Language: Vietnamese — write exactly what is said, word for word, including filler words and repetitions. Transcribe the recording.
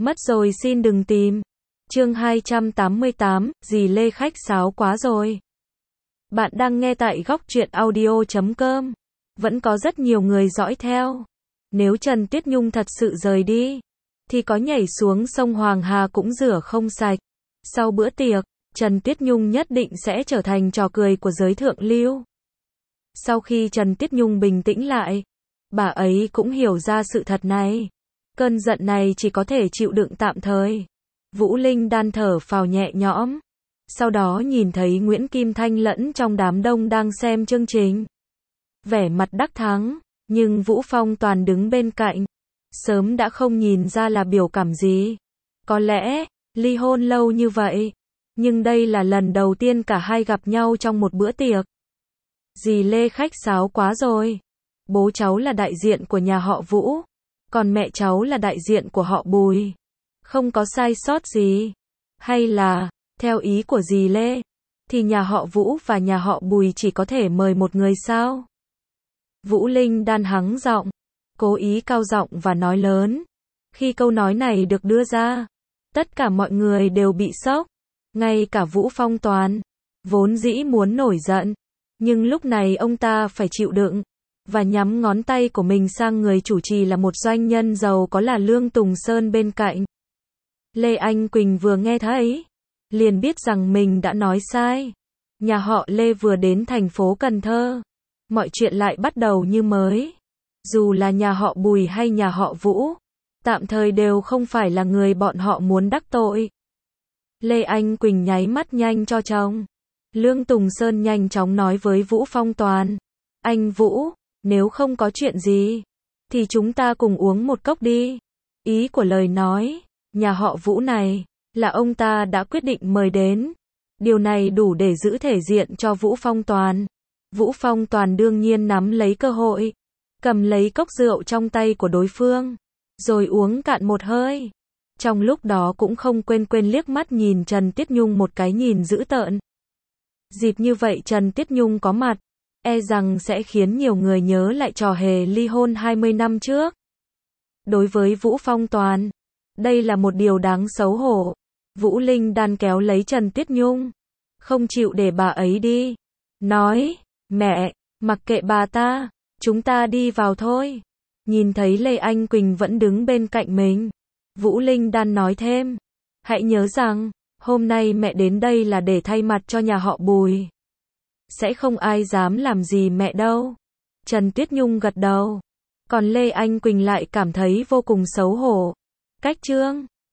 Mất rồi xin đừng tìm. Chương hai trăm tám mươi tám, dì Lê khách sáo quá rồi. Bạn đang nghe tại góc truyện audio chấm com. Vẫn có rất nhiều người dõi theo. Nếu Trần Tuyết Nhung thật sự rời đi, thì có nhảy xuống sông Hoàng Hà cũng rửa không sạch. Sau bữa tiệc, Trần Tuyết Nhung nhất định sẽ trở thành trò cười của giới thượng lưu. Sau khi Trần Tuyết Nhung bình tĩnh lại, bà ấy cũng hiểu ra sự thật này. Cơn giận này chỉ có thể chịu đựng tạm thời. Vũ Linh đan thở phào nhẹ nhõm. Sau đó nhìn thấy Nguyễn Kim Thanh lẫn trong đám đông đang xem chương trình. Vẻ mặt đắc thắng, nhưng Vũ Phong Toàn đứng bên cạnh. Sớm đã không nhìn ra là biểu cảm gì. Có lẽ, ly hôn lâu như vậy. Nhưng đây là lần đầu tiên cả hai gặp nhau trong một bữa tiệc. Dì Lê khách sáo quá rồi. Bố cháu là đại diện của nhà họ Vũ. Còn mẹ cháu là đại diện của họ Bùi. Không có sai sót gì. Hay là, theo ý của dì Lê, thì nhà họ Vũ và nhà họ Bùi chỉ có thể mời một người sao? Vũ Linh đan hắng giọng, cố ý cao giọng và nói lớn. Khi câu nói này được đưa ra, tất cả mọi người đều bị sốc. Ngay cả Vũ Phong Toàn, vốn dĩ muốn nổi giận. Nhưng lúc này ông ta phải chịu đựng. Và nhắm ngón tay của mình sang người chủ trì là một doanh nhân giàu có là Lương Tùng Sơn bên cạnh. Lê Anh Quỳnh vừa nghe thấy, liền biết rằng mình đã nói sai. Nhà họ Lê vừa đến thành phố Cần Thơ. Mọi chuyện lại bắt đầu như mới. Dù là nhà họ Bùi hay nhà họ Vũ, tạm thời đều không phải là người bọn họ muốn đắc tội. Lê Anh Quỳnh nháy mắt nhanh cho chồng. Lương Tùng Sơn nhanh chóng nói với Vũ Phong Toàn. Anh Vũ, nếu không có chuyện gì, thì chúng ta cùng uống một cốc đi. Ý của lời nói, nhà họ Vũ này, là ông ta đã quyết định mời đến. Điều này đủ để giữ thể diện cho Vũ Phong Toàn. Vũ Phong Toàn đương nhiên nắm lấy cơ hội, cầm lấy cốc rượu trong tay của đối phương, rồi uống cạn một hơi. Trong lúc đó cũng không quên quên liếc mắt nhìn Trần Tuyết Nhung một cái nhìn dữ tợn. Dịp như vậy Trần Tuyết Nhung có mặt, e rằng sẽ khiến nhiều người nhớ lại trò hề ly hôn hai mươi năm trước. Đối với Vũ Phong Toàn, đây là một điều đáng xấu hổ. Vũ Linh đan kéo lấy Trần Tuyết Nhung, không chịu để bà ấy đi. Nói, mẹ, mặc kệ bà ta, chúng ta đi vào thôi. Nhìn thấy Lê Anh Quỳnh vẫn đứng bên cạnh mình, Vũ Linh đan nói thêm. Hãy nhớ rằng, hôm nay mẹ đến đây là để thay mặt cho nhà họ Bùi. Sẽ không ai dám làm gì mẹ đâu. Trần Tuyết Nhung gật đầu. Còn Lê Anh Quỳnh lại cảm thấy vô cùng xấu hổ. Cách trương,